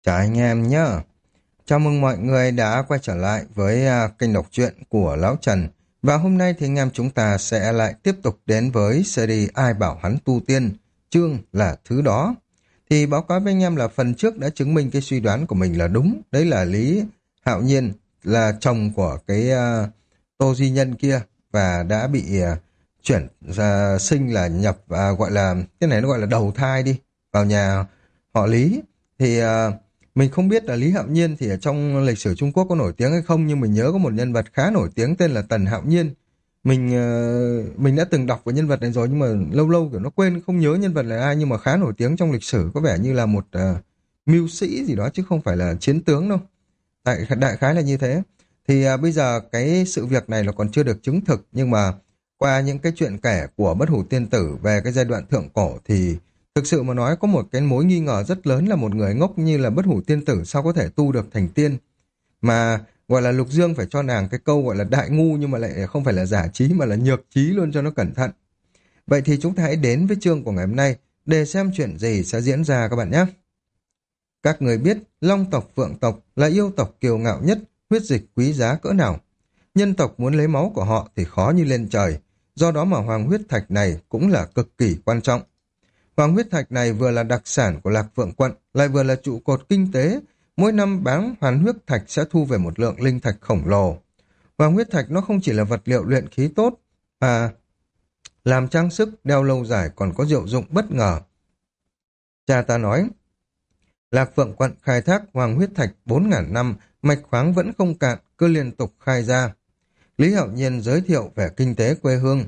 Chào anh em nhé. Chào mừng mọi người đã quay trở lại với kênh đọc truyện của Lão Trần. Và hôm nay thì anh em chúng ta sẽ lại tiếp tục đến với series Ai bảo hắn tu tiên, chương là thứ đó. Thì báo cáo với anh em là phần trước đã chứng minh cái suy đoán của mình là đúng. Đấy là Lý Hạo Nhiên là chồng của cái Tô Duy Nhân kia và đã bị chuyển ra sinh là nhập gọi là cái này nó gọi là đầu thai đi vào nhà họ Lý. Thì mình không biết là Lý Hạo Nhiên thì ở trong lịch sử Trung Quốc có nổi tiếng hay không, nhưng mình nhớ có một nhân vật khá nổi tiếng tên là Tần Hạo Nhiên. Mình đã từng đọc về nhân vật này rồi, nhưng mà lâu lâu kiểu nó quên không nhớ nhân vật là ai, nhưng mà khá nổi tiếng trong lịch sử, có vẻ như là một mưu sĩ gì đó chứ không phải là chiến tướng đâu. Đại khái là như thế. Thì bây giờ cái sự việc này là còn chưa được chứng thực, nhưng mà qua những cái chuyện kể của Bất Hủ Tiên Tử về cái giai đoạn thượng cổ thì thực sự mà nói có một cái mối nghi ngờ rất lớn là một người ngốc như là Bất Hủ Tiên Tử sao có thể tu được thành tiên. Mà gọi là Lục Dương phải cho nàng cái câu gọi là đại ngu, nhưng mà lại không phải là giả trí mà là nhược trí luôn cho nó cẩn thận. Vậy thì chúng ta hãy đến với chương của ngày hôm nay để xem chuyện gì sẽ diễn ra các bạn nhé. Các người biết Long tộc Phượng tộc là yêu tộc kiêu ngạo nhất, huyết dịch quý giá cỡ nào. Nhân tộc muốn lấy máu của họ thì khó như lên trời, do đó mà hoàng huyết thạch này cũng là cực kỳ quan trọng. Hoàng huyết thạch này vừa là đặc sản của Lạc Phượng quận, lại vừa là trụ cột kinh tế. Mỗi năm bán hoàng huyết thạch sẽ thu về một lượng linh thạch khổng lồ. Hoàng huyết thạch nó không chỉ là vật liệu luyện khí tốt, mà làm trang sức, đeo lâu dài còn có diệu dụng bất ngờ. Cha ta nói, Lạc Phượng quận khai thác hoàng huyết thạch 4.000 năm, mạch khoáng vẫn không cạn, cứ liên tục khai ra. Lý Hạo Nhiên giới thiệu về kinh tế quê hương.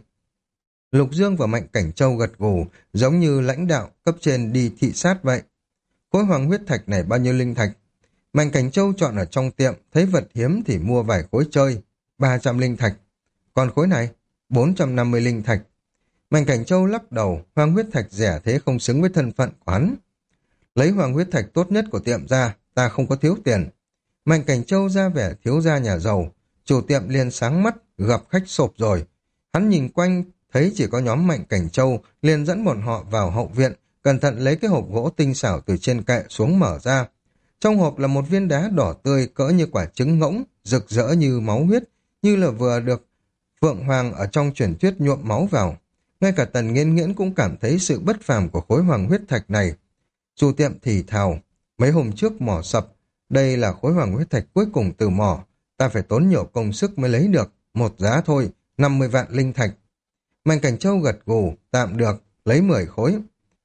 Lục Dương và Mạnh Cảnh Châu gật gù, giống như lãnh đạo cấp trên đi thị sát vậy. Khối hoàng huyết thạch này bao nhiêu linh thạch? Mạnh Cảnh Châu chọn ở trong tiệm, thấy vật hiếm thì mua vài khối chơi, 300 linh thạch. Còn khối này, 450 linh thạch. Mạnh Cảnh Châu lắc đầu, hoàng huyết thạch rẻ thế không xứng với thân phận của hắn. Lấy hoàng huyết thạch tốt nhất của tiệm ra, ta không có thiếu tiền. Mạnh Cảnh Châu ra vẻ thiếu gia nhà giàu, chủ tiệm liền sáng mắt, gặp khách sộp rồi. Hắn nhìn quanh, thấy chỉ có nhóm Mạnh Cảnh Châu, liền dẫn bọn họ vào hậu viện, cẩn thận lấy cái hộp gỗ tinh xảo từ trên kệ xuống mở ra. Trong hộp là một viên đá đỏ tươi cỡ như quả trứng ngỗng, rực rỡ như máu huyết, như là vừa được Phượng Hoàng ở trong truyền thuyết nhuộm máu vào. Ngay cả Tần Nghiễn Nghiễn cũng cảm thấy sự bất phàm của khối hoàng huyết thạch này. Chủ tiệm thì thào, mấy hôm trước mỏ sập, đây là khối hoàng huyết thạch cuối cùng từ mỏ, ta phải tốn nhiều công sức mới lấy được, một giá thôi, 50 vạn linh thạch. Mạnh Cảnh Châu gật gù, tạm được, lấy 10 khối.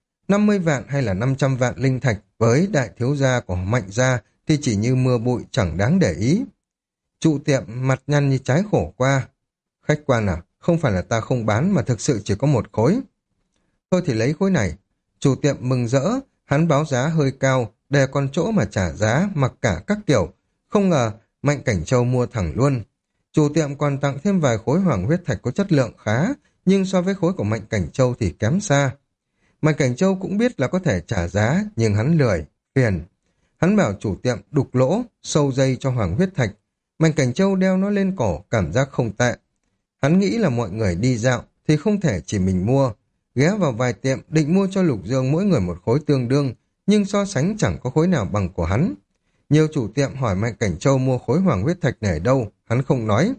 50 vạn hay là 500 vạn linh thạch với đại thiếu gia của Mạnh gia thì chỉ như mưa bụi chẳng đáng để ý. Trụ tiệm mặt nhăn như trái khổ qua. Khách quan à, không phải là ta không bán mà thực sự chỉ có một khối. Thôi thì lấy khối này. Chủ tiệm mừng rỡ, hắn báo giá hơi cao, để còn chỗ mà trả giá mặc cả các kiểu. Không ngờ Mạnh Cảnh Châu mua thẳng luôn. Chủ tiệm còn tặng thêm vài khối hoàng huyết thạch có chất lượng khá, nhưng so với khối của Mạnh Cảnh Châu thì kém xa. Mạnh Cảnh Châu cũng biết là có thể trả giá, nhưng hắn lười, phiền. Hắn bảo chủ tiệm đục lỗ, sâu dây cho hoàng huyết thạch. Mạnh Cảnh Châu đeo nó lên cổ, cảm giác không tệ. Hắn nghĩ là mọi người đi dạo thì không thể chỉ mình mua. Ghé vào vài tiệm định mua cho Lục Dương mỗi người một khối tương đương, nhưng so sánh chẳng có khối nào bằng của hắn. Nhiều chủ tiệm hỏi Mạnh Cảnh Châu mua khối hoàng huyết thạch này ở đâu, hắn không nói.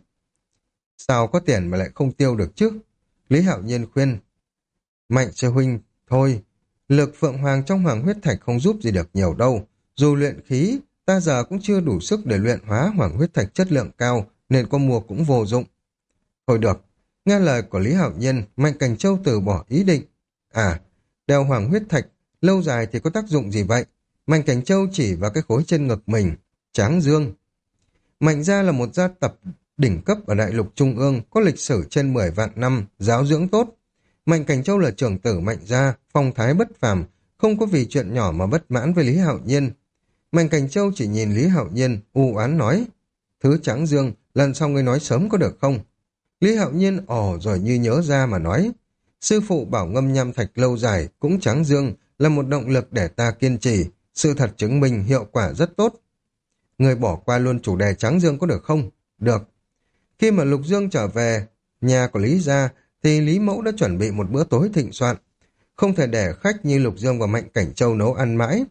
Sao có tiền mà lại không tiêu được chứ? Lý Hạo Nhiên khuyên. Mạnh sư huynh, thôi, lực Phượng Hoàng trong hoàng huyết thạch không giúp gì được nhiều đâu. Dù luyện khí, ta giờ cũng chưa đủ sức để luyện hóa hoàng huyết thạch chất lượng cao, nên có mua cũng vô dụng. Thôi được, nghe lời của Lý Hạo Nhiên, Mạnh Cảnh Châu từ bỏ ý định. À, đeo hoàng huyết thạch, lâu dài thì có tác dụng gì vậy? Mạnh Cảnh Châu chỉ vào cái khối trên ngực mình, Tráng Dương. Mạnh gia là một gia tập đỉnh cấp ở Đại Lục Trung ương, có lịch sử trên 10 vạn năm, giáo dưỡng tốt. Mạnh Cảnh Châu là trưởng tử Mạnh gia, phong thái bất phàm, không có vì chuyện nhỏ mà bất mãn với Lý Hạo Nhiên. Mạnh Cảnh Châu chỉ nhìn Lý Hạo Nhiên, u oán nói, thứ Tráng Dương, lần sau ngươi nói sớm có được không? Lý Hạo Nhiên rồi như nhớ ra mà nói, sư phụ bảo ngâm nham thạch lâu dài cũng Tráng Dương là một động lực để ta kiên trì, sự thật chứng minh hiệu quả rất tốt. Người bỏ qua luôn chủ đề Tráng Dương có được không? Được. Khi mà Lục Dương trở về nhà của Lý gia thì Lý Mẫu đã chuẩn bị một bữa tối thịnh soạn. Không thể để khách như Lục Dương và Mạnh Cảnh Châu nấu ăn mãi.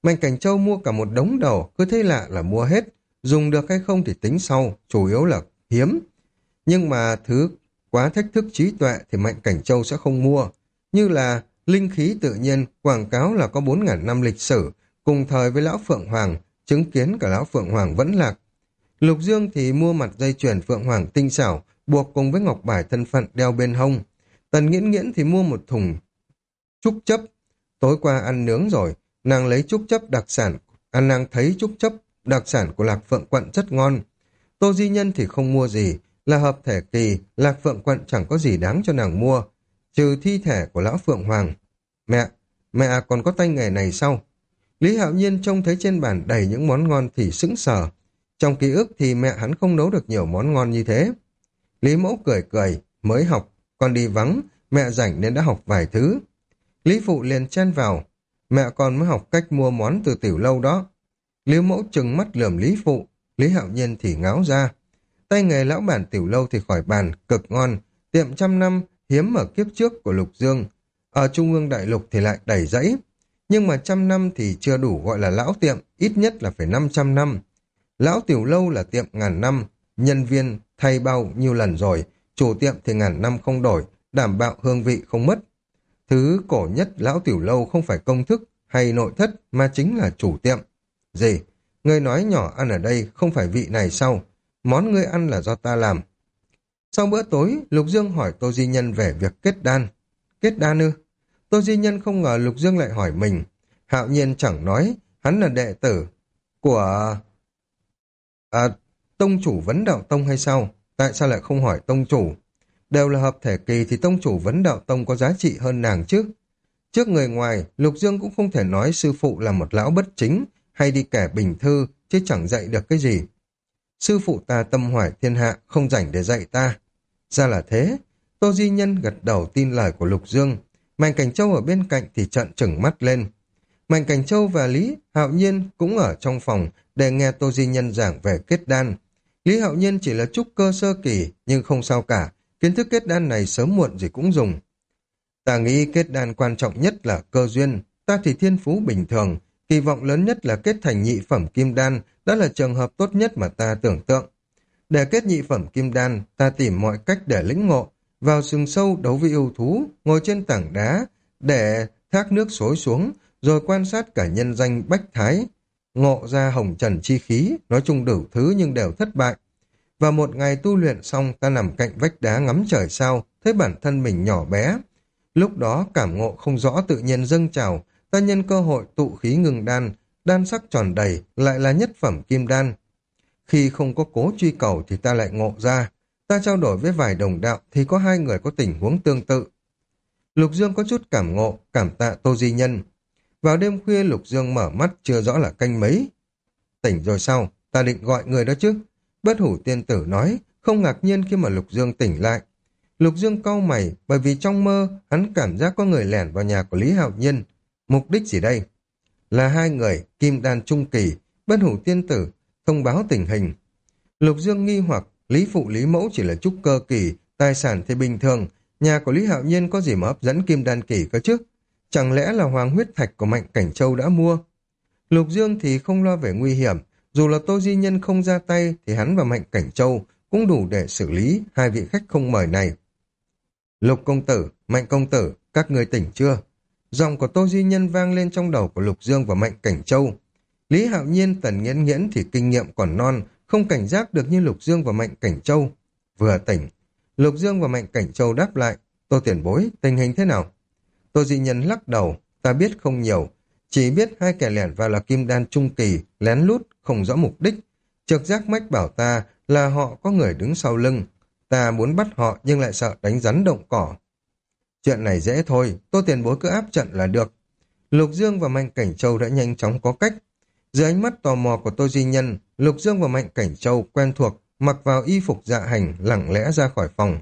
Mạnh Cảnh Châu mua cả một đống đầu, cứ thấy lạ là mua hết. Dùng được hay không thì tính sau, chủ yếu là hiếm. Nhưng mà thứ quá thách thức trí tuệ thì Mạnh Cảnh Châu sẽ không mua. Như là linh khí tự nhiên, quảng cáo là có 4.000 năm lịch sử, cùng thời với Lão Phượng Hoàng, chứng kiến cả Lão Phượng Hoàng vẫn lạc. Lục Dương thì mua mặt dây chuyền Phượng Hoàng tinh xảo, buộc cùng với ngọc bài thân phận đeo bên hông. Tần Nghiễn Nghiễn thì mua một thùng trúc chấp. Tối qua ăn nướng rồi, nàng lấy trúc chấp đặc sản, nàng thấy trúc chấp đặc sản của Lạc Phượng Quận rất ngon. Tô Di Nhân thì không mua gì, là hợp thể kỳ, Lạc Phượng Quận chẳng có gì đáng cho nàng mua, trừ thi thể của Lão Phượng Hoàng. Mẹ còn có tay nghề này sao? Lý Hạo Nhiên trông thấy trên bàn đầy những món ngon thì sững sờ. Trong ký ức thì mẹ hắn không nấu được nhiều món ngon như thế. Lý Mẫu cười cười, mới học, con đi vắng, mẹ rảnh nên đã học vài thứ. Lý Phụ liền chen vào, mẹ con mới học cách mua món từ tiểu lâu đó. Lý Mẫu trừng mắt lườm Lý Phụ, Lý Hạo Nhiên thì ngáo ra. Tay nghề lão bản tiểu lâu thì khỏi bàn, cực ngon, tiệm 100 năm, hiếm ở kiếp trước của Lục Dương. Ở Trung ương Đại Lục thì lại đầy rẫy. Nhưng mà 100 năm thì chưa đủ gọi là lão tiệm, ít nhất là phải 500 năm. Lão tiểu lâu là tiệm ngàn năm, nhân viên thay bao nhiêu lần rồi, chủ tiệm thì ngàn năm không đổi, đảm bảo hương vị không mất. Thứ cổ nhất lão tiểu lâu không phải công thức hay nội thất mà chính là chủ tiệm. Gì? Ngươi nói nhỏ ăn ở đây không phải vị này sao? Món ngươi ăn là do ta làm. Sau bữa tối, Lục Dương hỏi Tô Di Nhân về việc kết đan. Kết đan ư? Tô Di Nhân không ngờ Lục Dương lại hỏi mình. Hạo Nhiên chẳng nói, hắn là đệ tử của tông chủ Vấn Đạo Tông hay sao? Tại sao lại không hỏi tông chủ? Đều là hợp thể kỳ thì tông chủ Vấn Đạo Tông có giá trị hơn nàng chứ. Trước người ngoài, Lục Dương cũng không thể nói sư phụ là một lão bất chính hay đi kể bình thư, chứ chẳng dạy được cái gì. Sư phụ ta tâm hoài thiên hạ, không rảnh để dạy ta. Ra là thế. Tô Di Nhân gật đầu tin lời của Lục Dương. Mạnh Cảnh Châu ở bên cạnh thì trợn trừng mắt lên. Mạnh Cảnh Châu và Lý Hạo Nhiên cũng ở trong phòng để nghe Tô Di Nhân giảng về kết đan. Lý Hạo Nhiên chỉ là trúc cơ sơ kỳ, nhưng không sao cả. Kiến thức kết đan này sớm muộn gì cũng dùng. Ta nghĩ kết đan quan trọng nhất là cơ duyên. Ta thì thiên phú bình thường. Kỳ vọng lớn nhất là kết thành nhị phẩm kim đan. Đó là trường hợp tốt nhất mà ta tưởng tượng. Để kết nhị phẩm kim đan, ta tìm mọi cách để lĩnh ngộ. Vào rừng sâu đấu với yêu thú, ngồi trên tảng đá, để thác nước xối xuống, rồi quan sát cả nhân danh bách thái. Ngộ ra hồng trần chi khí, nói chung đủ thứ nhưng đều thất bại. Và một ngày tu luyện xong, ta nằm cạnh vách đá ngắm trời sao, thấy bản thân mình nhỏ bé. Lúc đó cảm ngộ không rõ tự nhiên dâng trào, ta nhân cơ hội tụ khí ngừng đan, đan sắc tròn đầy, lại là nhất phẩm kim đan. Khi không có cố truy cầu thì ta lại ngộ ra. Ta trao đổi với vài đồng đạo thì có 2 người có tình huống tương tự. Lục Dương có chút cảm ngộ, cảm tạ Tô Di Nhân. Vào đêm khuya Lục Dương mở mắt chưa rõ là canh mấy. Tỉnh rồi sao? Ta định gọi người đó chứ. Bất Hủ Tiên Tử nói, không ngạc nhiên khi mà Lục Dương tỉnh lại. Lục Dương cau mày, bởi vì trong mơ hắn cảm giác có người lẻn vào nhà của Lý Hạo Nhiên. Mục đích gì đây? Là 2 người, kim đan trung kỳ, Bất Hủ Tiên Tử, thông báo tình hình. Lục Dương nghi hoặc, Lý Phụ Lý Mẫu chỉ là trúc cơ kỳ, tài sản thì bình thường, nhà của Lý Hạo Nhiên có gì mà hấp dẫn kim đan kỳ cơ chứ? Chẳng lẽ là hoàng huyết thạch của Mạnh Cảnh Châu đã mua? Lục Dương thì không lo về nguy hiểm, dù là Tô Di Nhân không ra tay thì hắn và Mạnh Cảnh Châu cũng đủ để xử lý 2 vị khách không mời này. Lục công tử, Mạnh công tử, các người tỉnh chưa? Giọng của Tô Di Nhân vang lên trong đầu của Lục Dương và Mạnh Cảnh Châu. Lý Hạo Nhiên, Tần Nghiễn Nghiễn thì kinh nghiệm còn non, không cảnh giác được như Lục Dương và Mạnh Cảnh Châu. Vừa tỉnh, Lục Dương và Mạnh Cảnh Châu đáp lại, Tô tiền bối, tình hình thế nào? Tô Di Nhân lắc đầu, ta biết không nhiều, chỉ biết 2 kẻ lẻn vào là kim đan trung kỳ, lén lút, không rõ mục đích. Trực giác mách bảo ta là họ có người đứng sau lưng. Ta muốn bắt họ nhưng lại sợ đánh rắn động cỏ. Chuyện này dễ thôi, Tô tiền bối cứ áp trận là được. Lục Dương và Mạnh Cảnh Châu đã nhanh chóng có cách. Dưới ánh mắt tò mò của Tô Di Nhân, Lục Dương và Mạnh Cảnh Châu quen thuộc, mặc vào y phục dạ hành, lặng lẽ ra khỏi phòng.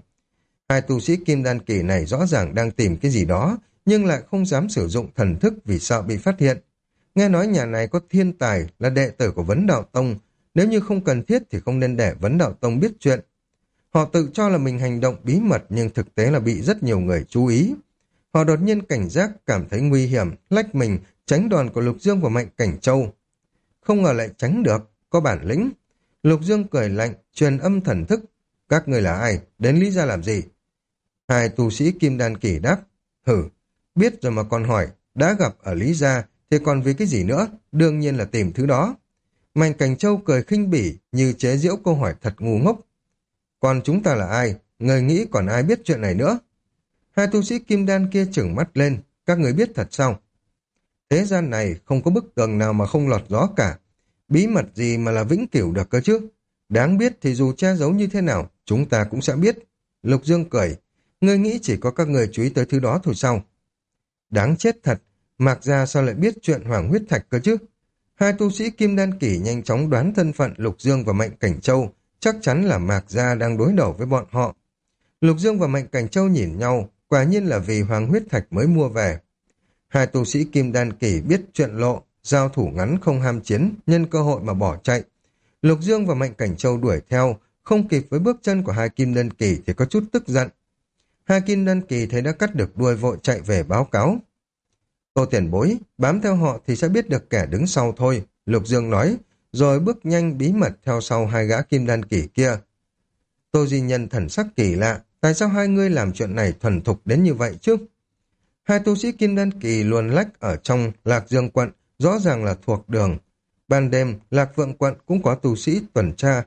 2 tu sĩ kim đan kỳ này rõ ràng đang tìm cái gì đó, nhưng lại không dám sử dụng thần thức vì sợ bị phát hiện. Nghe nói nhà này có thiên tài là đệ tử của Vấn Đạo Tông, nếu như không cần thiết thì không nên để Vấn Đạo Tông biết chuyện. Họ tự cho là mình hành động bí mật nhưng thực tế là bị rất nhiều người chú ý. Họ đột nhiên cảnh giác, cảm thấy nguy hiểm, lách mình, tránh đòn của Lục Dương và Mạnh Cảnh Châu. Không ngờ lại tránh được, có bản lĩnh. Lục Dương cười lạnh, truyền âm thần thức. Các người là ai? Đến Lý gia làm gì? Hai tu sĩ Kim Đan Kỳ đáp. Hử, biết rồi mà còn hỏi, đã gặp ở Lý gia thì còn vì cái gì nữa? Đương nhiên là tìm thứ đó. Mạnh Cảnh Châu cười khinh bỉ như chế giễu câu hỏi thật ngu ngốc. Còn chúng ta là ai? Người nghĩ còn ai biết chuyện này nữa? Hai tu sĩ Kim Đan kia trừng mắt lên. Các người biết thật sao? Thế gian này không có bức tường nào mà không lọt gió cả. Bí mật gì mà là vĩnh cửu được cơ chứ? Đáng biết thì dù che giấu như thế nào, chúng ta cũng sẽ biết. Lục Dương cười. Ngươi nghĩ chỉ có các người chú ý tới thứ đó thôi sao? Đáng chết thật. Mạc Gia sao lại biết chuyện Hoàng huyết thạch cơ chứ? Hai tu sĩ Kim Đan Kỳ nhanh chóng đoán thân phận Lục Dương và Mạnh Cảnh Châu. Chắc chắn là Mạc Gia đang đối đầu với bọn họ. Lục Dương và Mạnh Cảnh Châu nhìn nhau. Quả nhiên là vì Hoàng huyết thạch mới mua về. Hai tu sĩ Kim Đan Kỳ biết chuyện lộ, giao thủ ngắn không ham chiến, nhân cơ hội mà bỏ chạy. Lục Dương và Mạnh Cảnh Châu đuổi theo, không kịp với bước chân của hai Kim Đan Kỳ thì có chút tức giận. Hai Kim Đan Kỳ thấy đã cắt được đuôi vội chạy về báo cáo. Tô tiền bối, bám theo họ thì sẽ biết được kẻ đứng sau thôi, Lục Dương nói, rồi bước nhanh bí mật theo sau hai gã Kim Đan Kỳ kia. Tô Di Nhân thần sắc kỳ lạ, tại sao hai ngươi làm chuyện này thuần thục đến như vậy chứ? Hai tu sĩ Kim Đan Kỳ luồn lách ở trong Lạc Dương quận, rõ ràng là thuộc đường. Ban đêm, Lạc Vượng quận cũng có tu sĩ tuần tra,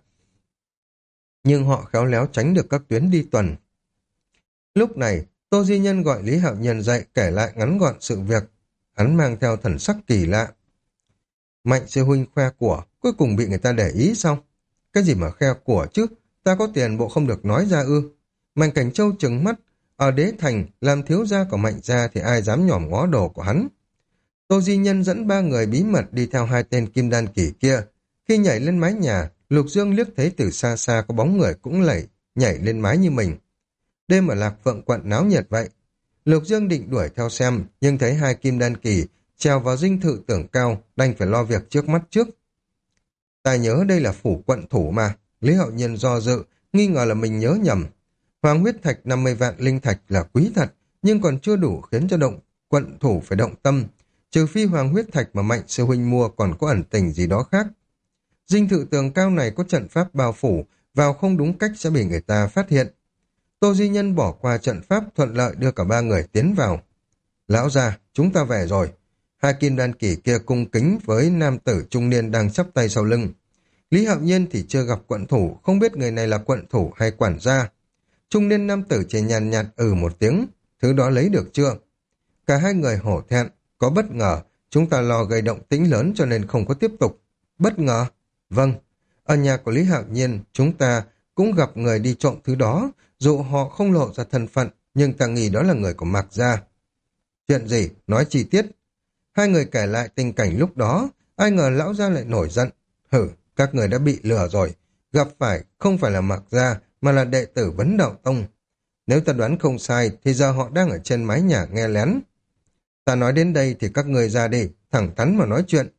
nhưng họ khéo léo tránh được các tuyến đi tuần. Lúc này, Tô Di Nhân gọi Lý Hạo Nhiên dậy kể lại ngắn gọn sự việc. Hắn mang theo thần sắc kỳ lạ. Mạnh sư huynh khoe của, cuối cùng bị người ta để ý sao? Cái gì mà khoe của chứ? Ta có tiền bộ không được nói ra ư? Mạnh Cảnh Châu trừng mắt. Ở Đế Thành, làm thiếu gia của Mạnh gia thì ai dám nhòm ngó đồ của hắn. Tô Di Nhân dẫn ba người bí mật đi theo hai tên Kim Đan Kỳ kia. Khi nhảy lên mái nhà, Lục Dương liếc thấy từ xa xa có bóng người cũng nhảy lên mái như mình. Đêm ở Lạc Phượng quận náo nhiệt vậy. Lục Dương định đuổi theo xem, nhưng thấy hai Kim Đan Kỳ trèo vào dinh thự tưởng cao, đành phải lo việc trước mắt trước. Ta nhớ đây là phủ quận thủ mà. Lý Hạo Nhiên do dự, nghi ngờ là mình nhớ nhầm. Hoàng huyết thạch 50 vạn linh thạch là quý thật, nhưng còn chưa đủ khiến cho quận thủ phải động tâm. Trừ phi Hoàng huyết thạch mà Mạnh sư huynh mua còn có ẩn tình gì đó khác. Dinh thự tường cao này có trận pháp bao phủ, vào không đúng cách sẽ bị người ta phát hiện. Tô Di Nhân bỏ qua trận pháp thuận lợi đưa cả ba người tiến vào. Lão gia, chúng ta về rồi. Hai Kim Đan Kỳ kia cung kính với nam tử trung niên đang chắp tay sau lưng. Lý Hạo Nhiên thì chưa gặp quận thủ, không biết người này là quận thủ hay quản gia. Trung niên nam tử chỉ nhàn nhạt một tiếng, thứ đó lấy được chưa? Cả hai người hổ thẹn, có bất ngờ, chúng ta lo gây động tĩnh lớn cho nên không có tiếp tục. Bất ngờ? Vâng, ở nhà của Lý Hạo Nhiên, chúng ta cũng gặp người đi trộm thứ đó, dù họ không lộ ra thân phận, nhưng ta nghĩ đó là người của Mạc gia. Chuyện gì? Nói chi tiết. Hai người kể lại tình cảnh lúc đó, ai ngờ lão gia lại nổi giận. Hử, các người đã bị lừa rồi, gặp phải không phải là Mạc gia, mà là đệ tử Vấn Đạo Tông. Nếu ta đoán không sai, thì giờ họ đang ở trên mái nhà nghe lén. Ta nói đến đây thì các người ra đi, thẳng thắn mà nói chuyện.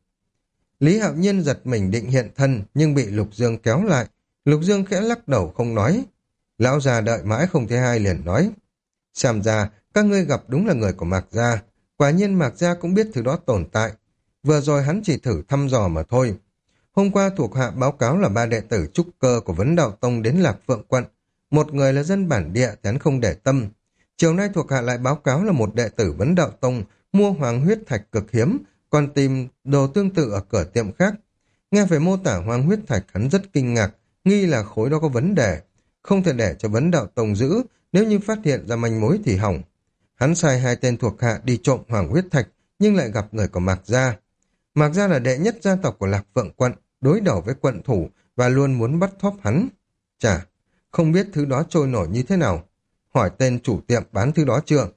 Lý Hạo Nhiên giật mình định hiện thân, nhưng bị Lục Dương kéo lại. Lục Dương khẽ lắc đầu không nói. Lão già đợi mãi không thấy ai liền nói. Xem ra, các ngươi gặp đúng là người của Mạc gia. Quả nhiên Mạc gia cũng biết thứ đó tồn tại. Vừa rồi hắn chỉ thử thăm dò mà thôi. Hôm qua thuộc hạ báo cáo là ba đệ tử trúc cơ của Vấn Đạo Tông đến Lạc Phượng quận. Một người là dân bản địa thì hắn không để tâm. Chiều nay thuộc hạ lại báo cáo là một đệ tử Vấn Đạo Tông mua hoàng huyết thạch cực hiếm, còn tìm đồ tương tự ở cửa tiệm khác. Nghe về mô tả hoàng huyết thạch hắn rất kinh ngạc, nghi là khối đó có vấn đề. Không thể để cho Vấn Đạo Tông giữ, nếu như phát hiện ra manh mối thì hỏng. Hắn sai hai tên thuộc hạ đi trộm hoàng huyết thạch, nhưng lại gặp người của Mạc gia. Mạc gia là đệ nhất gia tộc của Lạc Phượng quận, đối đầu với quận thủ và luôn muốn bắt thóp hắn. Chà, không biết thứ đó trôi nổi như thế nào. Hỏi tên chủ tiệm bán thứ đó chưa?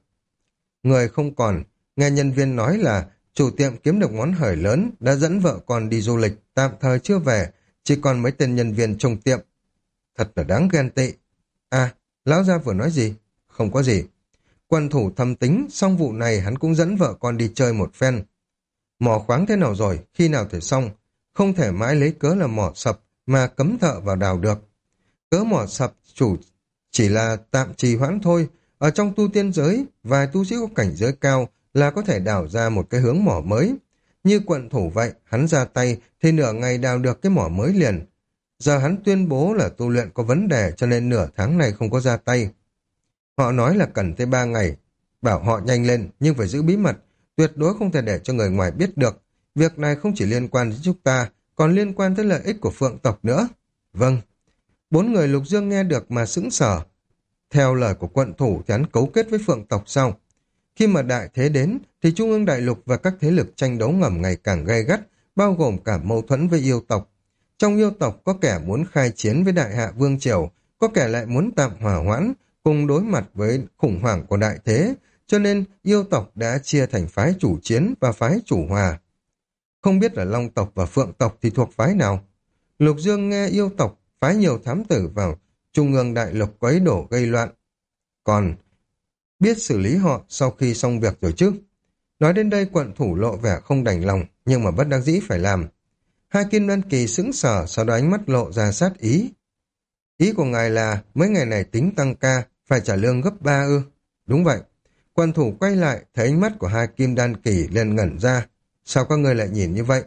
Người không còn, nghe nhân viên nói là chủ tiệm kiếm được món hời lớn, đã dẫn vợ con đi du lịch, tạm thời chưa về, chỉ còn mấy tên nhân viên trong tiệm. Thật là đáng ghen tị. À, lão gia vừa nói gì? Không có gì. Quận thủ thâm tính, xong vụ này hắn cũng dẫn vợ con đi chơi một phen. Mỏ khoáng thế nào rồi, khi nào thể xong? Không thể mãi lấy cớ là mỏ sập mà cấm thợ vào đào được. Cớ mỏ sập chỉ là tạm trì hoãn thôi. Ở trong tu tiên giới, vài tu sĩ có cảnh giới cao là có thể đào ra một cái hướng mỏ mới. Như quận thủ vậy, hắn ra tay thì nửa ngày đào được cái mỏ mới liền. Giờ hắn tuyên bố là tu luyện có vấn đề cho nên nửa tháng này không có ra tay. Họ nói là cần tới 3 ngày, bảo họ nhanh lên nhưng phải giữ bí mật, tuyệt đối không thể để cho người ngoài biết được. Việc này không chỉ liên quan đến chúng ta, còn liên quan tới lợi ích của Phượng tộc nữa. Vâng. 4 người Lục Dương nghe được mà sững sờ. Theo lời của quận thủ thì hắn cấu kết với Phượng tộc sau. Khi mà đại thế đến thì Trung ương đại lục và các thế lực tranh đấu ngầm ngày càng gay gắt, bao gồm cả mâu thuẫn với yêu tộc. Trong yêu tộc có kẻ muốn khai chiến với đại hạ vương triều, có kẻ lại muốn tạm hòa hoãn, cùng đối mặt với khủng hoảng của đại thế, cho nên yêu tộc đã chia thành phái chủ chiến và phái chủ hòa. Không biết là Long tộc và Phượng tộc thì thuộc phái nào? Lục Dương nghe yêu tộc phái nhiều thám tử vào Trung ương đại lục quấy đổ gây loạn. Còn biết xử lý họ sau khi xong việc rồi chứ. Nói đến đây quận thủ lộ vẻ không đành lòng, nhưng mà bất đắc dĩ phải làm. Hai Kim Đan Kỳ sững sờ, sau đó ánh mắt lộ ra sát ý. Ý của ngài là mấy ngày này tính tăng ca, phải trả lương gấp 3 ư? Đúng vậy. Quận thủ quay lại, thấy ánh mắt của hai Kim Đan Kỳ liền ngẩn ra. Sao các ngươi lại nhìn như vậy?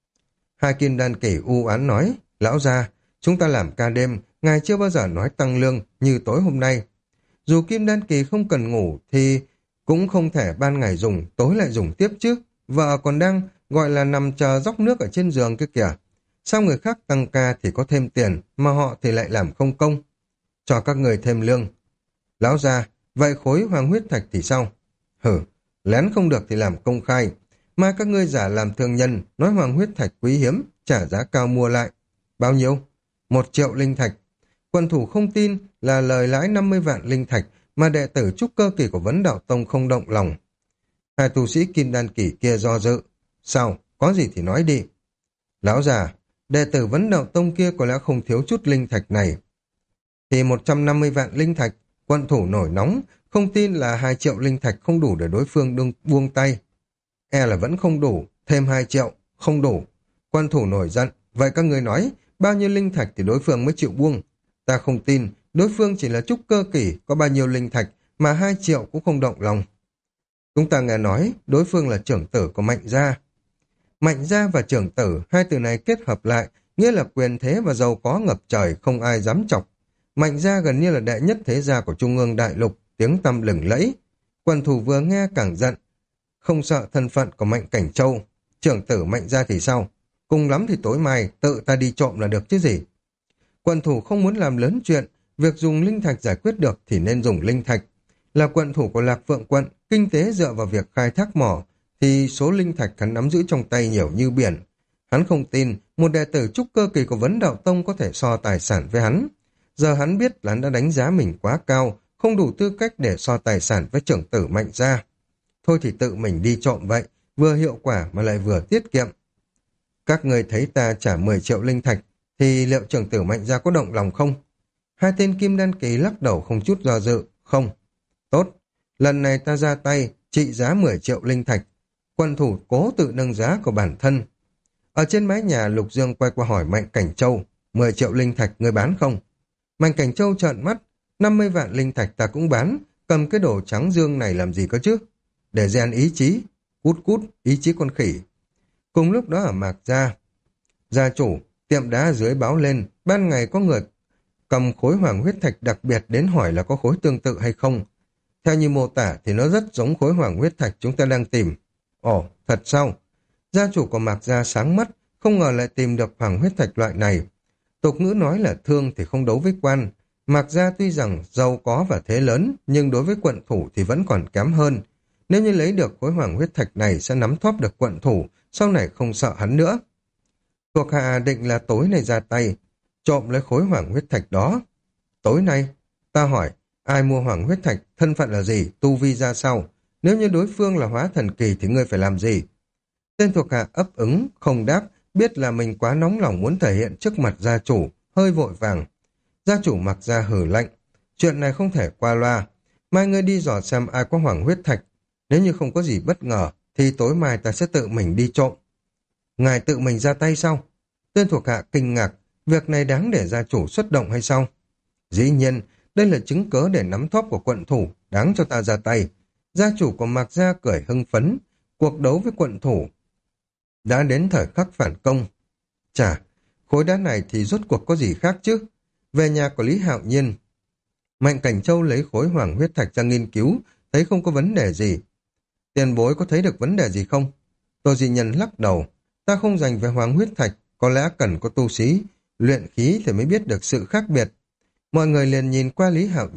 Hai Kim Đan Kỳ u oán nói, lão gia, chúng ta làm ca đêm, ngài chưa bao giờ nói tăng lương như tối hôm nay. Dù Kim Đan Kỳ không cần ngủ thì cũng không thể ban ngày dùng, tối lại dùng tiếp chứ. Vợ còn đang gọi là nằm chờ dốc nước ở trên giường kia kìa. Sao người khác tăng ca thì có thêm tiền, mà họ thì lại làm không công? Cho các người thêm lương. Lão gia, vậy khối hoàng huyết thạch thì sao? Hử, lén không được thì làm công khai. Mai các ngươi giả làm thương nhân, nói hoàng huyết thạch quý hiếm, trả giá cao mua lại. Bao nhiêu? 1 triệu linh thạch. Quân thủ không tin là lời lãi 50 vạn linh thạch mà đệ tử trúc cơ kỳ của Vấn Đạo Tông không động lòng. Hai tu sĩ Kim Đan Kỳ kia do dự. Sao? Có gì thì nói đi. Lão già, đệ tử Vấn Đạo Tông kia có lẽ không thiếu chút linh thạch này. Thì 150 vạn linh thạch, quận thủ nổi nóng, không tin là 2 triệu linh thạch không đủ để đối phương buông tay. E là vẫn không đủ, thêm 2 triệu, không đủ. Quan thủ nổi giận, vậy các người nói, bao nhiêu linh thạch thì đối phương mới chịu buông? Ta không tin, đối phương chỉ là trúc cơ kỳ, có bao nhiêu linh thạch, mà 2 triệu cũng không động lòng. Chúng ta nghe nói, đối phương là trưởng tử của Mạnh Gia. Mạnh Gia và trưởng tử, hai từ này kết hợp lại, nghĩa là quyền thế và giàu có ngập trời, không ai dám chọc. Mạnh Gia gần như là đệ nhất thế gia của Trung ương đại lục, tiếng tăm lừng lẫy. Quần thủ vừa nghe càng giận, không sợ thân phận của Mạnh Cảnh Châu. Trưởng tử Mạnh Gia thì sao? Cùng lắm thì tối mai tự ta đi trộm là được chứ gì. Quận thủ không muốn làm lớn chuyện, việc dùng linh thạch giải quyết được thì nên dùng linh thạch. Là quận thủ của Lạc Phượng quận, kinh tế dựa vào việc khai thác mỏ, thì số linh thạch hắn nắm giữ trong tay nhiều như biển. Hắn không tin một đệ tử trúc cơ kỳ của Vấn Đạo Tông có thể so tài sản với hắn. Giờ hắn biết là hắn đã đánh giá mình quá cao, không đủ tư cách để so tài sản với trưởng tử Mạnh Gia. Thôi thì tự mình đi trộm vậy, vừa hiệu quả mà lại vừa tiết kiệm. Các người thấy ta trả 10 triệu linh thạch, thì liệu trưởng tử Mạnh Gia có động lòng không? Hai tên Kim Đan Kỳ lắc đầu không chút do dự, không. Tốt, lần này ta ra tay, trị giá 10 triệu linh thạch. Quân thủ cố tự nâng giá của bản thân. Ở trên mái nhà Lục Dương quay qua hỏi Mạnh Cảnh Châu, 10 triệu linh thạch người bán không? Mạnh Cảnh Châu trợn mắt, 50 vạn linh thạch ta cũng bán, cầm cái đồ trắng dương này làm gì có chứ? Để rèn ý chí, cút cút, ý chí con khỉ. Cùng lúc đó ở Mạc Gia, gia chủ, tiệm đá dưới báo lên, ban ngày có người cầm khối hoàng huyết thạch đặc biệt đến hỏi là có khối tương tự hay không. Theo như mô tả thì nó rất giống khối hoàng huyết thạch chúng ta đang tìm. Ồ, thật sao? Gia chủ của Mạc Gia sáng mắt, không ngờ lại tìm được hoàng huyết thạch loại này. Tục ngữ nói là thương thì không đấu với quan. Mạc Gia tuy rằng giàu có và thế lớn, nhưng đối với quận thủ thì vẫn còn kém hơn. Nếu như lấy được khối hoàng huyết thạch này sẽ nắm thóp được quận thủ, sau này không sợ hắn nữa. Thuộc hạ định là tối nay ra tay, trộm lấy khối hoàng huyết thạch đó. Tối nay, ta hỏi, ai mua hoàng huyết thạch, thân phận là gì, tu vi ra sao? Nếu như đối phương là hóa thần kỳ thì ngươi phải làm gì? Tên thuộc hạ ấp ứng, không đáp, biết là mình quá nóng lòng muốn thể hiện trước mặt gia chủ, hơi vội vàng. Gia chủ Mặc Gia hử lạnh, chuyện này không thể qua loa. Mai ngươi đi dò xem ai có hoàng huyết thạch. Nếu như không có gì bất ngờ, thì tối mai ta sẽ tự mình đi trộm. Ngài tự mình ra tay sao? Tên thuộc hạ kinh ngạc, việc này đáng để gia chủ xuất động hay sao? Dĩ nhiên, đây là chứng cớ để nắm thóp của quận thủ, đáng cho ta ra tay. Gia chủ của Mạc Gia cười hưng phấn, cuộc đấu với quận thủ đã đến thời khắc phản công. Chà, khối đá này thì rốt cuộc có gì khác chứ? Về nhà của Lý Hạo Nhiên, Mạnh Cảnh Châu lấy khối hoàng huyết thạch ra nghiên cứu, thấy không có vấn đề gì. Tiền bối có thấy được vấn đề gì không? Tô Di Nhân lắc đầu, ta không dành về hoàng huyết thạch, có lẽ cần có tu sĩ, luyện khí thì mới biết được sự khác biệt. Mọi người liền nhìn qua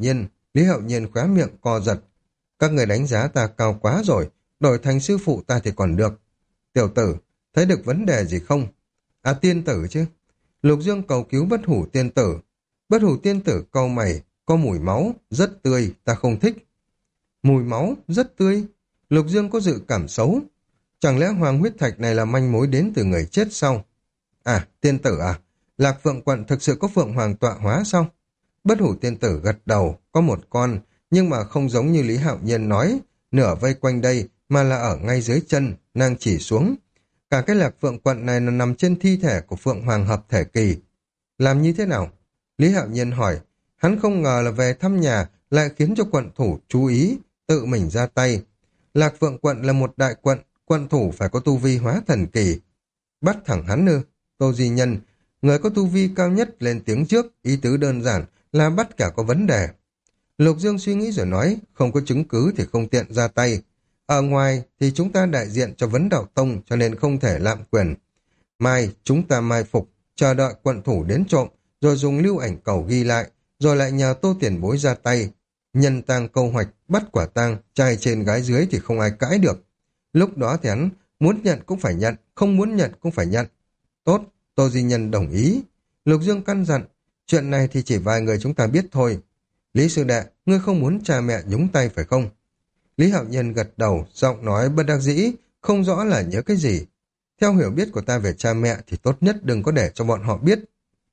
Lý Hạo Nhiên khóe miệng co giật. Các người đánh giá ta cao quá rồi, đổi thành sư phụ ta thì còn được. Tiểu tử, thấy được vấn đề gì không? À, tiên tử chứ. Lục Dương cầu cứu Bất Hủ tiên tử. Bất Hủ tiên tử cau mày, có mùi máu, rất tươi, ta không thích. Mùi máu, rất tươi. Lục Dương có dự cảm xấu. Chẳng lẽ hoàng huyết thạch này là manh mối đến từ người chết sao? À, tiên tử à, Lạc Phượng quận thực sự có phượng hoàng tọa hóa sao? Bất Hủ tiên tử gật đầu, có một con, nhưng mà không giống như Lý Hạo Nhiên nói, nửa vây quanh đây, mà là ở ngay dưới chân, nàng chỉ xuống. Cả cái Lạc Phượng quận này là nằm trên thi thể của phượng hoàng hợp thể kỳ. Làm như thế nào? Lý Hạo Nhiên hỏi, hắn không ngờ là về thăm nhà lại khiến cho quận thủ chú ý, tự mình ra tay. Lạc Phượng quận là một đại quận, quận thủ phải có tu vi hóa thần kỳ. Bắt thẳng hắn ư? Tô Di Nhân, người có tu vi cao nhất lên tiếng trước, ý tứ đơn giản là bắt cả có vấn đề. Lục Dương suy nghĩ rồi nói, không có chứng cứ thì không tiện ra tay. Ở ngoài thì chúng ta đại diện cho Vấn Đạo Tông cho nên không thể lạm quyền. Mai chúng ta mai phục, chờ đợi quận thủ đến trộm, rồi dùng lưu ảnh cầu ghi lại, rồi lại nhờ Tô Tiền Bối ra tay. Nhân tang câu hoạch, bắt quả tang, trai trên gái dưới thì không ai cãi được. Lúc đó thì hắn muốn nhận cũng phải nhận, không muốn nhận cũng phải nhận. Tốt, Tô Di Nhân đồng ý. Lục Dương căn dặn, chuyện này thì chỉ vài người chúng ta biết thôi. Lý sư đệ, ngươi không muốn cha mẹ nhúng tay phải không? Lý Hạo Nhân gật đầu, giọng nói bất đắc dĩ, không rõ là nhớ cái gì. Theo hiểu biết của ta về cha mẹ thì tốt nhất đừng có để cho bọn họ biết.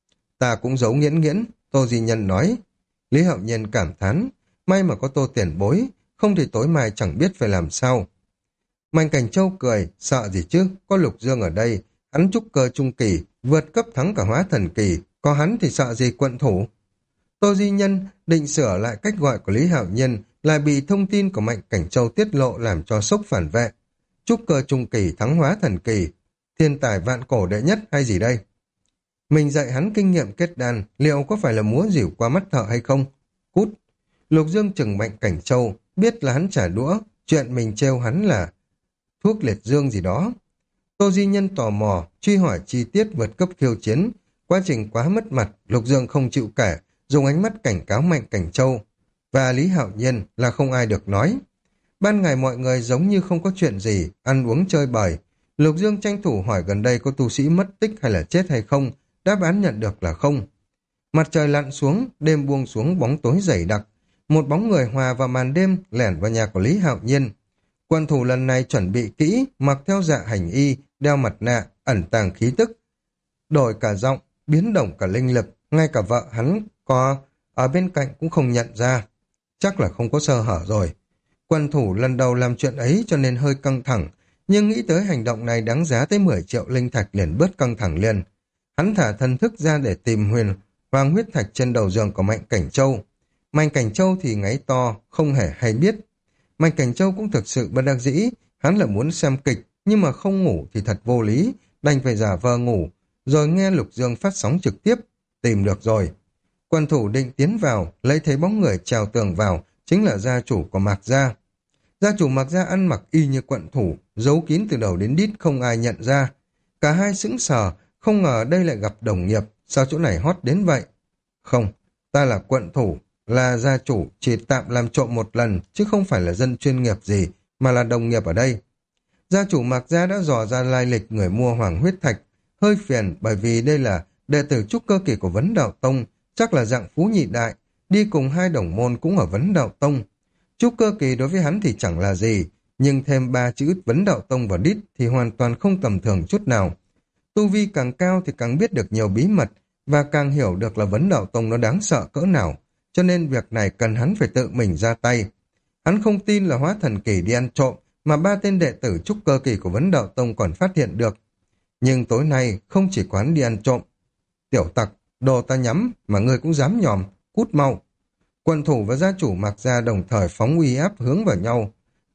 Ta cũng giấu nghiễn nghiễn, Tô Di Nhân nói. Lý Hạo Nhân cảm thán, may mà có Tô Tiền Bối, không thì tối mai chẳng biết phải làm sao. Mạnh Cảnh Châu cười, sợ gì chứ, có Lục Dương ở đây, hắn trúc cơ trung kỳ, vượt cấp thắng cả hóa thần kỳ, có hắn thì sợ gì quận thủ. Tô Di Nhân định sửa lại cách gọi của Lý Hạo Nhân, lại bị thông tin của Mạnh Cảnh Châu tiết lộ làm cho sốc phản vệ. Trúc cơ trung kỳ thắng hóa thần kỳ, thiên tài vạn cổ đệ nhất hay gì đây? Mình dạy hắn kinh nghiệm kết đan, liệu có phải là múa dỉu qua mắt thợ hay không? Cút! Lục Dương chừng Mạnh Cảnh Châu, biết là hắn trả đũa, chuyện mình trêu hắn là thuốc liệt dương gì đó. Tô Di Nhân tò mò, truy hỏi chi tiết vượt cấp khiêu chiến. Quá trình quá mất mặt, Lục Dương không chịu kể, dùng ánh mắt cảnh cáo Mạnh Cảnh Châu. Và Lý Hạo Nhiên là không ai được nói. Ban ngày mọi người giống như không có chuyện gì, ăn uống chơi bời. Lục Dương tranh thủ hỏi gần đây có tu sĩ mất tích hay là chết hay không, đáp án nhận được là không. Mặt trời lặn xuống, đêm buông xuống bóng tối dày đặc. Một bóng người hòa vào màn đêm lẻn vào nhà của Lý Hạo Nhiên. Quân thủ lần này chuẩn bị kỹ, mặc theo dạ hành y, đeo mặt nạ, ẩn tàng khí tức. Đổi cả giọng, biến động cả linh lực, ngay cả vợ hắn có ở bên cạnh cũng không nhận ra. Chắc là không có sơ hở rồi. Quân thủ lần đầu làm chuyện ấy cho nên hơi căng thẳng, nhưng nghĩ tới hành động này đáng giá tới 10 triệu linh thạch liền bớt căng thẳng liền. Hắn thả thân thức ra để tìm hoàng huyết thạch trên đầu giường của Mạnh Cảnh Châu. Mạnh Cảnh Châu thì ngáy to, không hề hay biết. Mạnh Cảnh Châu cũng thực sự bất đắc dĩ, hắn là muốn xem kịch, nhưng mà không ngủ thì thật vô lý, đành phải giả vờ ngủ, rồi nghe Lục Dương phát sóng trực tiếp. Tìm được rồi. Quân thủ định tiến vào, lấy thấy bóng người trèo tường vào, chính là gia chủ của Mạc Gia. Gia chủ Mạc Gia ăn mặc y như quận thủ, giấu kín từ đầu đến đít không ai nhận ra. Cả hai sững sờ, không ngờ đây lại gặp đồng nghiệp, sao chỗ này hot đến vậy? Không, ta là quận thủ, là gia chủ, chỉ tạm làm trộm một lần, chứ không phải là dân chuyên nghiệp gì, mà là đồng nghiệp ở đây. Gia chủ Mạc Gia đã dò ra lai lịch người mua hoàng huyết thạch, hơi phiền bởi vì đây là đệ tử trúc cơ kỳ của Vấn Đạo Tông, chắc là dạng phú nhị đại, đi cùng hai đồng môn cũng ở Vấn Đạo Tông. Trúc cơ kỳ đối với hắn thì chẳng là gì, nhưng thêm 3 chữ Vấn Đạo Tông vào đít thì hoàn toàn không tầm thường chút nào. Tu vi càng cao thì càng biết được nhiều bí mật, và càng hiểu được là Vấn Đạo Tông nó đáng sợ cỡ nào, cho nên việc này cần hắn phải tự mình ra tay. Hắn không tin là hóa thần kỳ đi ăn trộm, mà 3 tên đệ tử trúc cơ kỳ của Vấn Đạo Tông còn phát hiện được. Nhưng tối nay không chỉ quán đi ăn trộm. Tiểu tặc, đồ ta nhắm mà ngươi cũng dám nhòm, cút mau. Quân thủ và gia chủ Mạc Gia đồng thời phóng uy áp hướng vào nhau.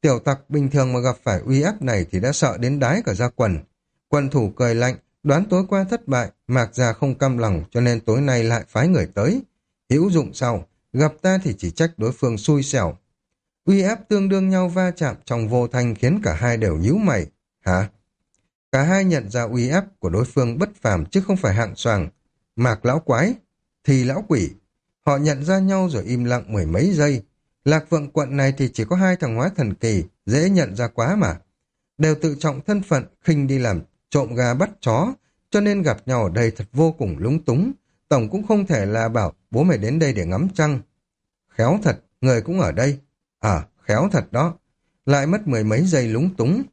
Tiểu tặc bình thường mà gặp phải uy áp này thì đã sợ đến đái cả da quần. Quận thủ cười lạnh, đoán tối qua thất bại, Mạc Gia không cam lòng cho nên tối nay lại phái người tới. Hữu dụng sau, gặp ta thì chỉ trách đối phương xui xẻo. Uy áp tương đương nhau va chạm trong vô thanh khiến cả hai đều nhíu mày. Hả? Cả hai nhận ra uy áp của đối phương bất phàm chứ không phải hạng xoàng. Mạc lão quái, thì lão quỷ. Họ nhận ra nhau rồi im lặng mười mấy giây. Lạc Vượng quận này thì chỉ có hai thằng hóa thần kỳ, dễ nhận ra quá mà. Đều tự trọng thân phận, khinh đi làm trộm gà bắt chó, cho nên gặp nhau ở đây thật vô cùng lúng túng. Tổng cũng không thể là bảo bố mày đến đây để ngắm trăng. Khéo thật, người cũng ở đây. Khéo thật đó. Lại mất mười mấy giây lúng túng.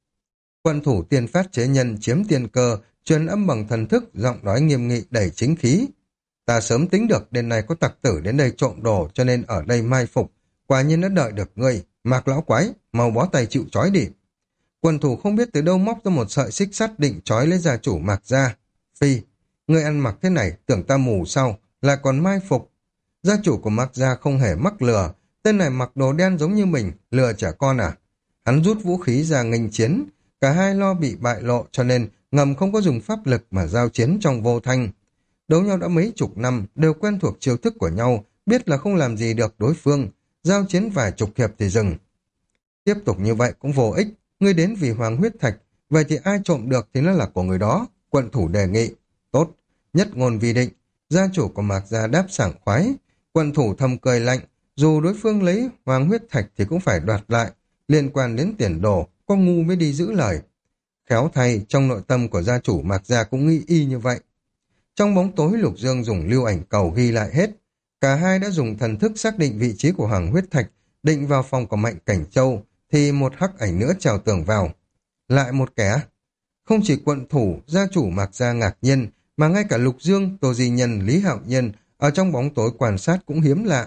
Quận thủ tiên phát chế nhân chiếm tiên cơ, truyền âm bằng thần thức, giọng nói nghiêm nghị đầy chính khí. Ta sớm tính được đêm nay có tặc tử đến đây trộm đồ cho nên ở đây mai phục. Quả nhiên đã đợi được ngươi. Mạc lão quái, mau bó tay chịu trói đi. Quần thủ không biết từ đâu móc ra một sợi xích sắt định trói lấy gia chủ Mạc ra. Phi, ngươi ăn mặc thế này tưởng ta mù sao, lại còn mai phục. Gia chủ của Mạc gia không hề mắc lừa, tên này mặc đồ đen giống như mình, lừa trẻ con à. Hắn rút vũ khí ra nghênh chiến, cả hai lo bị bại lộ cho nên ngầm không có dùng pháp lực mà giao chiến trong vô thanh. Đấu nhau đã mấy chục năm, đều quen thuộc chiêu thức của nhau, biết là không làm gì được đối phương, giao chiến vài chục hiệp thì dừng. Tiếp tục như vậy cũng vô ích, ngươi đến vì hoàng huyết thạch, vậy thì ai trộm được thì nó là của người đó, quận thủ đề nghị. Tốt, nhất ngôn vi định, gia chủ của Mạc gia đáp sảng khoái, quận thủ thầm cười lạnh, dù đối phương lấy hoàng huyết thạch thì cũng phải đoạt lại, liên quan đến tiền đồ, có ngu mới đi giữ lời. Khéo thay, trong nội tâm của gia chủ Mạc gia cũng nghĩ y như vậy. Trong bóng tối Lục Dương dùng lưu ảnh cầu ghi lại hết. Cả hai đã dùng thần thức xác định vị trí của hoàng huyết thạch, định vào phòng của Mạnh Cảnh Châu, thì một hắc ảnh nữa trèo tường vào. Lại một kẻ. Không chỉ quận thủ, gia chủ Mạc gia ngạc nhiên, mà ngay cả Lục Dương, Tô Di Nhân, Lý Hạo Nhân ở trong bóng tối quan sát cũng hiếm lạ.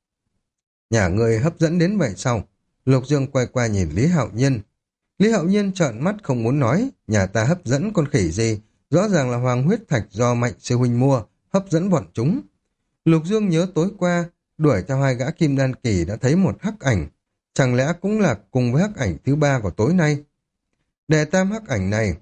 Nhà người hấp dẫn đến vậy sao? Lục Dương quay qua nhìn Lý Hạo Nhân. Lý Hạo Nhân trợn mắt không muốn nói, nhà ta hấp dẫn con khỉ gì, rõ ràng là hoàng huyết thạch do Mạnh sư huynh mua, hấp dẫn bọn chúng. Lục Dương nhớ tối qua, đuổi theo hai gã kim đan kỳ đã thấy một hắc ảnh, chẳng lẽ cũng là cùng với hắc ảnh thứ ba của tối nay. Đệ tam hắc ảnh này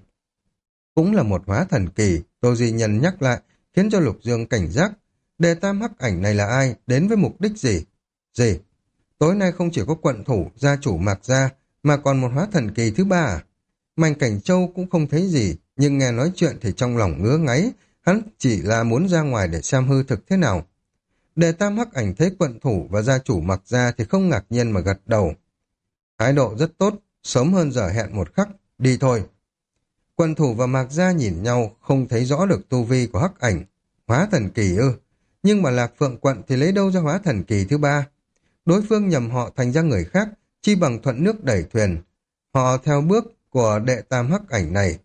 cũng là một hóa thần kỳ, Tô Di Nhân nhắc lại, khiến cho Lục Dương cảnh giác. Đệ tam hắc ảnh này là ai, đến với mục đích gì? Gì? Tối nay không chỉ có quận thủ, gia chủ Mạc gia, mà còn một hóa thần kỳ thứ ba à? Mạnh Cảnh Châu cũng không thấy gì, nhưng nghe nói chuyện thì trong lòng ngứa ngáy, hắn chỉ là muốn ra ngoài để xem hư thực thế nào. Đệ tam hắc ảnh thấy quận thủ và gia chủ Mạc gia thì không ngạc nhiên mà gật đầu. Thái độ rất tốt, sớm hơn giờ hẹn một khắc, đi thôi. Quận thủ và Mạc gia nhìn nhau, không thấy rõ được tu vi của hắc ảnh. Hóa thần kỳ ư? Nhưng mà Lạc Phượng quận thì lấy đâu ra hóa thần kỳ thứ ba? Đối phương nhầm họ thành ra người khác, chi bằng thuận nước đẩy thuyền. Họ theo bước của đệ tam hắc ảnh này.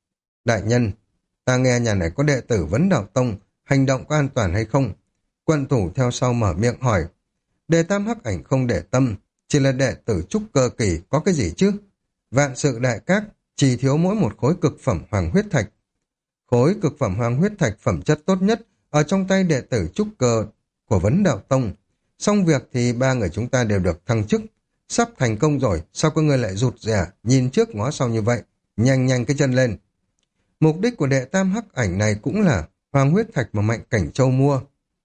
Đại nhân, ta nghe nhà này có đệ tử Vấn Đạo Tông, hành động có an toàn hay không? Quận thủ theo sau mở miệng hỏi. Đệ tam hắc ảnh không để tâm, chỉ là đệ tử trúc cơ kỳ, có cái gì chứ? Vạn sự đại cát, chỉ thiếu mỗi một khối cực phẩm hoàng huyết thạch. Khối cực phẩm hoàng huyết thạch phẩm chất tốt nhất ở trong tay đệ tử trúc cơ của Vấn Đạo Tông. Xong việc thì ba người chúng ta đều được thăng chức. Sắp thành công rồi, sao các ngươi lại rụt rè, nhìn trước ngó sau như vậy? Nhanh nhanh cái chân lên. Mục đích của đệ tam hắc ảnh này cũng là hoàng huyết thạch mà Mạnh Cảnh Châu mua.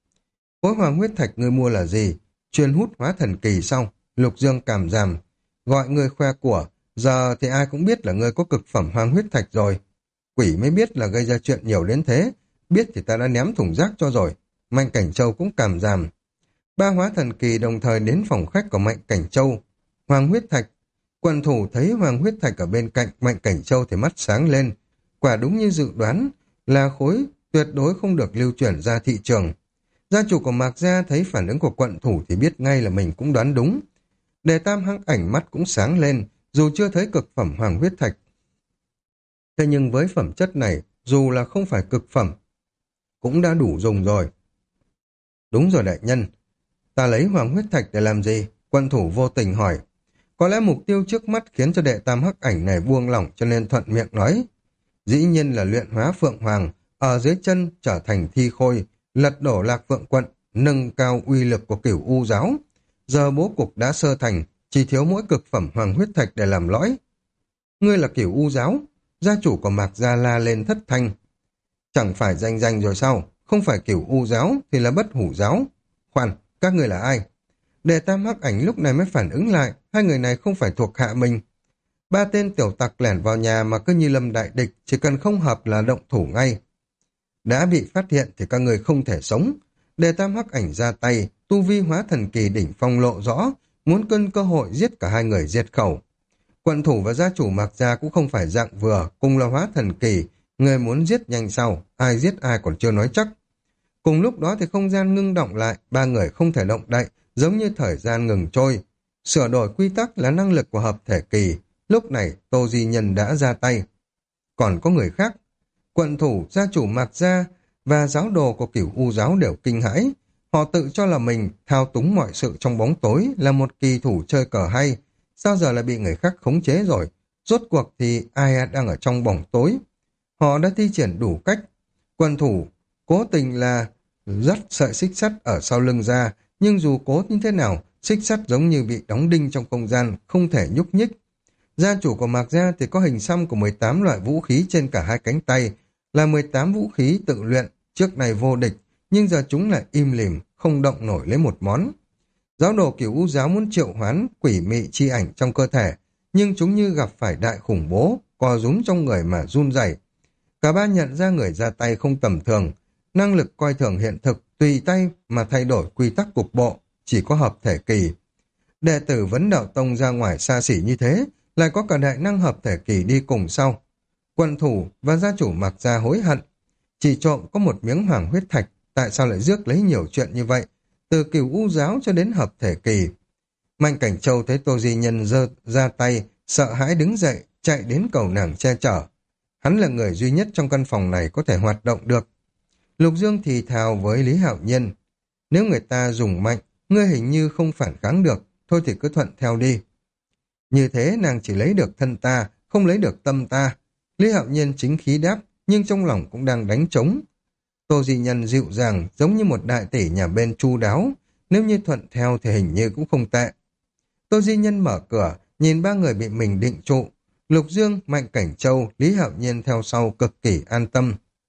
Khối hoàng huyết thạch ngươi mua là gì? Chuyên hút hóa thần kỳ xong. Lục Dương cảm giảm. Gọi ngươi khoe của, giờ thì ai cũng biết là ngươi có cực phẩm hoàng huyết thạch rồi. Quỷ mới biết là gây ra chuyện nhiều đến thế. Biết thì ta đã ném thùng rác cho rồi. Mạnh Cảnh Châu cũng cảm giảm. Ba hóa thần kỳ đồng thời đến phòng khách của Mạnh Cảnh Châu. Hoàng huyết thạch. Quần thủ thấy hoàng huyết thạch ở bên cạnh Mạnh Cảnh Châu thì mắt sáng lên. Quả đúng như dự đoán là khối tuyệt đối không được lưu chuyển ra thị trường. Gia chủ của Mạc gia thấy phản ứng của quận thủ thì biết ngay là mình cũng đoán đúng. Đề tam hắc ảnh mắt cũng sáng lên, dù chưa thấy cực phẩm hoàng huyết thạch. Thế nhưng với phẩm chất này, dù là không phải cực phẩm, cũng đã đủ dùng rồi. Đúng rồi đại nhân, ta lấy hoàng huyết thạch để làm gì? Quận thủ vô tình hỏi. Có lẽ mục tiêu trước mắt khiến cho đệ tam hắc ảnh này buông lỏng cho nên thuận miệng nói. Dĩ nhiên là luyện hóa Phượng Hoàng, ở dưới chân trở thành thi khôi, lật đổ Lạc Phượng quận, nâng cao uy lực của Cửu U giáo. Giờ bố cục đã sơ thành, chỉ thiếu mỗi cực phẩm hoàng huyết thạch để làm lõi. Ngươi là Cửu U giáo, gia chủ của Mạc Gia la lên thất thanh. Chẳng phải danh danh rồi sao, không phải Cửu U giáo thì là Bất Hủ giáo. Khoan, các ngươi là ai? Đệ Tam Hắc Ảnh lúc này mới phản ứng lại, hai người này không phải thuộc hạ mình. Ba tên tiểu tặc lẻn vào nhà mà cứ như lâm đại địch, chỉ cần không hợp là động thủ ngay. Đã bị phát hiện thì các người không thể sống. Đệ Tam Hắc Ảnh ra tay, tu vi hóa thần kỳ đỉnh phong lộ rõ, muốn cân cơ hội giết cả hai người diệt khẩu. Quận thủ và gia chủ Mạc Gia cũng không phải dạng vừa, cùng là hóa thần kỳ, người muốn giết nhanh sau, ai giết ai còn chưa nói chắc. Cùng lúc đó thì không gian ngưng động lại, ba người không thể động đậy, giống như thời gian ngừng trôi. Sửa đổi quy tắc là năng lực của hợp thể kỳ, lúc này Tô Di Nhân đã ra tay. Còn có người khác, quận thủ, gia chủ Mạc Gia và giáo đồ của Cửu U giáo đều kinh hãi. Họ tự cho là mình thao túng mọi sự trong bóng tối, là một kỳ thủ chơi cờ hay. Sao giờ lại bị người khác khống chế rồi? Rốt cuộc thì ai đang ở trong bóng tối? Họ đã thi triển đủ cách. Quận thủ cố tình là dắt sợi xích sắt ở sau lưng ra, nhưng dù cố như thế nào, xích sắt giống như bị đóng đinh trong không gian, không thể nhúc nhích. Gia chủ của Mạc Gia thì có hình xăm của 18 loại vũ khí trên cả hai cánh tay, là 18 vũ khí tự luyện, trước này vô địch, nhưng giờ chúng lại im lìm, không động nổi lấy một món. Giáo đồ Cửu U giáo muốn triệu hoán quỷ mị chi ảnh trong cơ thể, nhưng chúng như gặp phải đại khủng bố, co rúm trong người mà run rẩy. Cả ba nhận ra người ra tay không tầm thường, năng lực coi thường hiện thực, tùy tay mà thay đổi quy tắc cục bộ, chỉ có hợp thể kỳ. Đệ tử Vấn Đạo Tông ra ngoài xa xỉ như thế, lại có cả đại năng hợp thể kỳ đi cùng sau. Quận thủ và gia chủ Mạc Gia hối hận, chỉ trộm có một miếng hoàng huyết thạch, tại sao lại rước lấy nhiều chuyện như vậy, từ Cửu U giáo cho đến hợp thể kỳ. Mạnh Cảnh Châu thấy Tô Di Nhân ra tay, sợ hãi đứng dậy, chạy đến cầu nàng che chở. Hắn là người duy nhất trong căn phòng này có thể hoạt động được. Lục Dương thì thào với Lý Hạo Nhiên, nếu người ta dùng mạnh, ngươi hình như không phản kháng được, thôi thì cứ thuận theo đi. Như thế nàng chỉ lấy được thân ta, không lấy được tâm ta. Lý Hạo Nhiên chính khí đáp, nhưng trong lòng cũng đang đánh trống. Tô Di Nhân dịu dàng, giống như một đại tỷ nhà bên chu đáo, nếu như thuận theo thì hình như cũng không tệ. Tô Di Nhân mở cửa, nhìn ba người bị mình định trụ. Lục Dương, Mạnh Cảnh Châu, Lý Hạo Nhiên theo sau cực kỳ an tâm.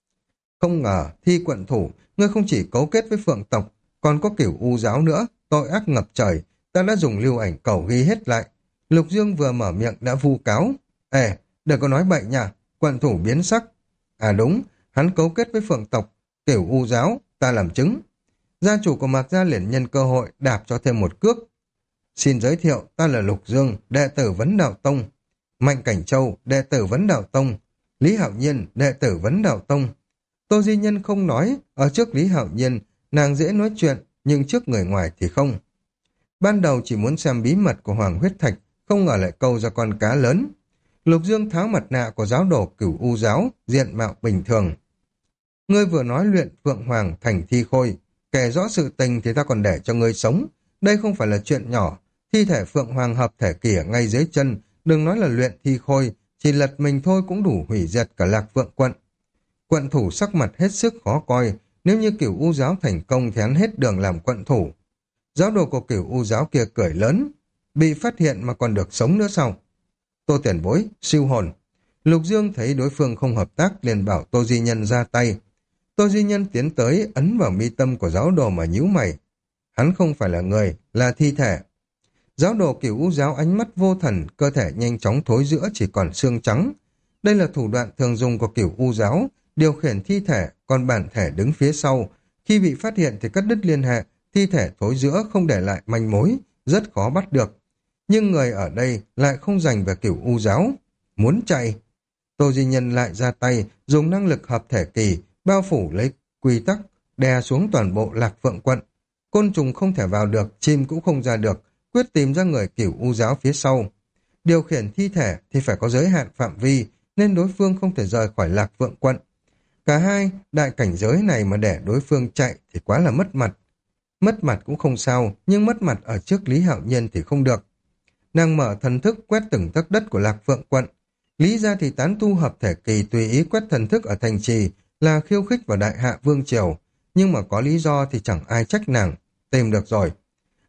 Không ngờ, Thi quận thủ, ngươi không chỉ cấu kết với Phượng tộc, còn có Cửu U giáo nữa, tội ác ngập trời, ta đã dùng lưu ảnh cầu ghi hết lại. Lục Dương vừa mở miệng đã vu cáo. Ê, đừng có nói bậy nha, quận thủ biến sắc. À đúng, hắn cấu kết với Phượng tộc, Cửu U giáo, ta làm chứng. Gia chủ của Mạc Gia liền nhân cơ hội đạp cho thêm một cước. Xin giới thiệu, ta là Lục Dương, đệ tử Vấn Đạo Tông. Mạnh Cảnh Châu, đệ tử Vấn Đạo Tông. Lý Hạo Nhiên, đệ tử Vấn Đạo Tông. Tô Di Nhân không nói, ở trước Lý Hạo Nhiên, nàng dễ nói chuyện, nhưng trước người ngoài thì không. Ban đầu chỉ muốn xem bí mật của Hoàng Huyết Thạch, không ngờ lại câu ra con cá lớn. Lục Dương tháo mặt nạ của giáo đồ Cửu U giáo, diện mạo bình thường. Ngươi vừa nói luyện Phượng Hoàng thành thi khôi, kể rõ sự tình thì ta còn để cho ngươi sống. Đây không phải là chuyện nhỏ, thi thể Phượng Hoàng hợp thể kỳ ở ngay dưới chân, đừng nói là luyện thi khôi, chỉ lật mình thôi cũng đủ hủy diệt cả Lạc Phượng quận. Quận thủ sắc mặt hết sức khó coi, nếu như Cửu U giáo thành công thì hắn hết đường làm quận thủ. Giáo đồ của Cửu U giáo kia cười lớn, bị phát hiện mà còn được sống nữa sao? Tô Tiền Bối, siêu hồn. Lục Dương thấy đối phương không hợp tác liền bảo Tô Di Nhân ra tay. Tô Di Nhân tiến tới ấn vào mi tâm của giáo đồ mà nhíu mày. Hắn không phải là người, là thi thể. Giáo đồ Cửu U giáo ánh mắt vô thần, cơ thể nhanh chóng thối rữa chỉ còn xương trắng. Đây là thủ đoạn thường dùng của Cửu U giáo, điều khiển thi thể, còn bản thể đứng phía sau. Khi bị phát hiện thì cắt đứt liên hệ, thi thể thối rữa không để lại manh mối, rất khó bắt được. Nhưng người ở đây lại không dành về Cửu U giáo. Muốn chạy. Tô Di Nhân lại ra tay, dùng năng lực hợp thể kỳ, bao phủ lấy quy tắc, đè xuống toàn bộ Lạc Phượng quận. Côn trùng không thể vào được, chim cũng không ra được, quyết tìm ra người Cửu U giáo phía sau. Điều khiển thi thể thì phải có giới hạn phạm vi, nên đối phương không thể rời khỏi Lạc Phượng quận. Cả hai đại cảnh giới này mà để đối phương chạy thì quá là mất mặt. Mất mặt cũng không sao, nhưng mất mặt ở trước Lý Hạo Nhiên thì không được. Nàng mở thần thức quét từng tấc đất của Lạc Phượng quận. Lý ra thì tán tu hợp thể kỳ tùy ý quét thần thức ở thành trì là khiêu khích vào đại hạ vương triều, nhưng mà có lý do thì chẳng ai trách nàng. Tìm được rồi.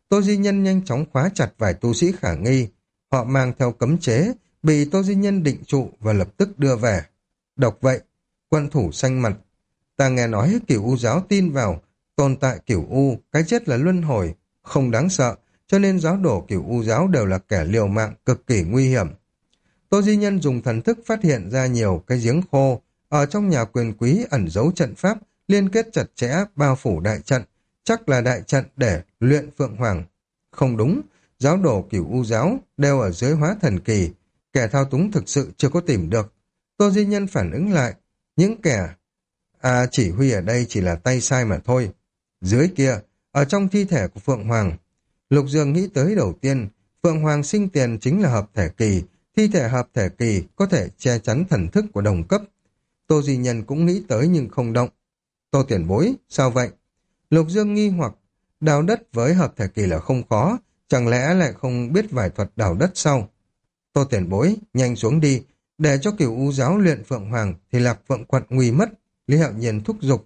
Tô Di Nhân nhanh chóng khóa chặt vài tu sĩ khả nghi. Họ mang theo cấm chế, bị Tô Di Nhân định trụ và lập tức đưa về. Độc vậy, quân thủ xanh mặt. Ta nghe nói Cửu U giáo tin vào tồn tại Cửu U, cái chết là luân hồi, không đáng sợ, cho nên giáo đồ Cửu U giáo đều là kẻ liều mạng cực kỳ nguy hiểm. Tô Di Nhân dùng thần thức phát hiện ra nhiều cái giếng khô, ở trong nhà quyền quý ẩn giấu trận pháp, liên kết chặt chẽ, bao phủ đại trận, chắc là đại trận để luyện Phượng Hoàng. Không đúng, giáo đồ Cửu U giáo đều ở dưới hóa thần kỳ, kẻ thao túng thực sự chưa có tìm được. Tô Di Nhân phản ứng lại, những kẻ chỉ huy ở đây chỉ là tay sai mà thôi. Dưới kia, ở trong thi thể của Phượng Hoàng, Lục Dương nghĩ tới đầu tiên, Phượng Hoàng sinh tiền chính là hợp thể kỳ, thi thể hợp thể kỳ có thể che chắn thần thức của đồng cấp. Tô Di Nhân cũng nghĩ tới nhưng không động. Tô tiền bối, sao vậy? Lục Dương nghi hoặc, đào đất với hợp thể kỳ là không khó, chẳng lẽ lại không biết vài thuật đào đất sao? Tô tiền bối, nhanh xuống đi, để cho Cửu U giáo luyện Phượng Hoàng thì Lạc Phượng quận nguy mất. Lý Hạo Nhiên thúc giục.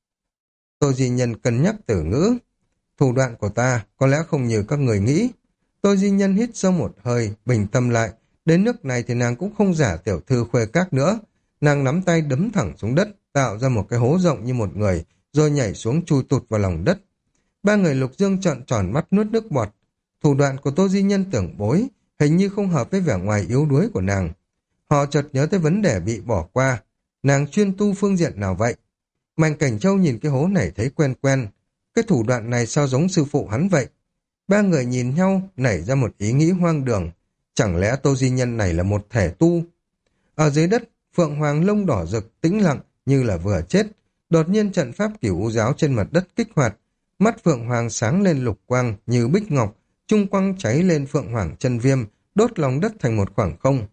Tô Di Nhân cân nhắc từ ngữ. Thủ đoạn của ta có lẽ không như các người nghĩ. Tô Di Nhân hít sâu một hơi, bình tâm lại. Đến nước này thì nàng cũng không giả tiểu thư Khuê Các nữa. Nàng nắm tay đấm thẳng xuống đất, tạo ra một cái hố rộng như một người, rồi nhảy xuống chui tụt vào lòng đất. Ba người Lục Dương trợn tròn mắt nuốt nước bọt. Thủ đoạn của Tô Di Nhân tưởng bối, hình như không hợp với vẻ ngoài yếu đuối của nàng. Họ chợt nhớ tới vấn đề bị bỏ qua. Nàng chuyên tu phương diện nào vậy? Mạnh Cảnh Châu nhìn cái hố này thấy quen quen. Cái thủ đoạn này sao giống sư phụ hắn vậy? Ba người nhìn nhau, nảy ra một ý nghĩ hoang đường. Chẳng lẽ Tô Di Nhân này là một thể tu? Ở dưới đất, Phượng Hoàng lông đỏ rực, tĩnh lặng như là vừa chết. Đột nhiên trận pháp Cửu U giáo trên mặt đất kích hoạt. Mắt Phượng Hoàng sáng lên lục quang như bích ngọc, trung quang cháy lên Phượng Hoàng chân viêm, đốt lòng đất thành một khoảng không.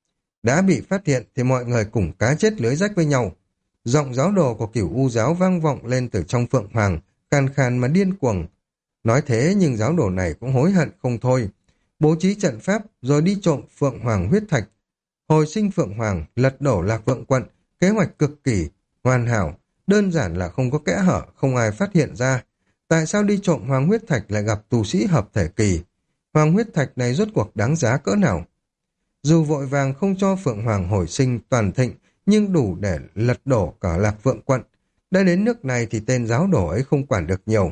Đã bị phát hiện thì mọi người cùng cá chết lưới rách với nhau. Giọng giáo đồ của Cửu U giáo vang vọng lên từ trong Phượng Hoàng, khàn khàn mà điên cuồng. Nói thế nhưng giáo đồ này cũng hối hận không thôi. Bố trí trận pháp rồi đi trộm Phượng Hoàng huyết thạch. Hồi sinh Phượng Hoàng, lật đổ Lạc Phượng quận, kế hoạch cực kỳ, hoàn hảo, đơn giản là không có kẽ hở, không ai phát hiện ra. Tại sao đi trộm Hoàng huyết thạch lại gặp tu sĩ hợp thể kỳ? Hoàng huyết thạch này rốt cuộc đáng giá cỡ nào? Dù vội vàng không cho Phượng Hoàng hồi sinh toàn thịnh, nhưng đủ để lật đổ cả Lạc Phượng quận. Đã đến nước này thì tên giáo đổ ấy không quản được nhiều.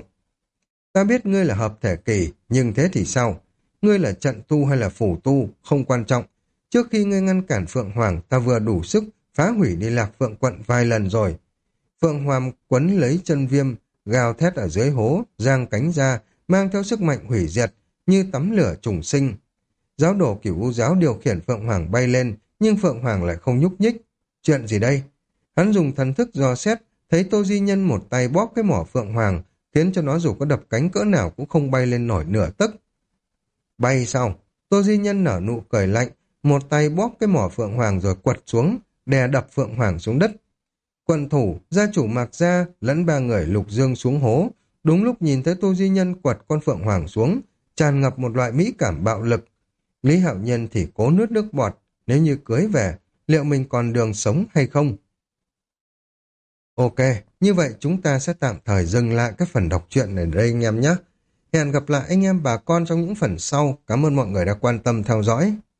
Ta biết ngươi là hợp thể kỳ, nhưng thế thì sao? Ngươi là trận tu hay là phủ tu, không quan trọng. Trước khi ngươi ngăn cản Phượng Hoàng, ta vừa đủ sức phá hủy đi Lạc Phượng quận vài lần rồi. Phượng Hoàng quấn lấy chân viêm, gào thét ở dưới hố, giang cánh ra, mang theo sức mạnh hủy diệt, như tắm lửa trùng sinh. Giáo đồ Cửu U giáo điều khiển Phượng Hoàng bay lên, nhưng Phượng Hoàng lại không nhúc nhích. Chuyện gì đây? Hắn dùng thần thức dò xét, thấy Tô Di Nhân một tay bóp cái mỏ Phượng Hoàng, khiến cho nó dù có đập cánh cỡ nào cũng không bay lên nổi nửa tấc. Bay sao? Tô Di Nhân nở nụ cười lạnh, một tay bóp cái mỏ Phượng Hoàng rồi quật xuống, đè đập Phượng Hoàng xuống đất. Quận thủ, gia chủ Mạc Gia lẫn ba người Lục Dương xuống hố, đúng lúc nhìn thấy Tô Di Nhân quật con Phượng Hoàng xuống, tràn ngập một loại mỹ cảm bạo lực. Lý Hạo Nhân thì cố nuốt nước bọt, nếu như cưới về, liệu mình còn đường sống hay không? Ok, như vậy chúng ta sẽ tạm thời dừng lại các phần đọc truyện này đây anh em nhé. Hẹn gặp lại anh em bà con trong những phần sau. Cảm ơn mọi người đã quan tâm theo dõi.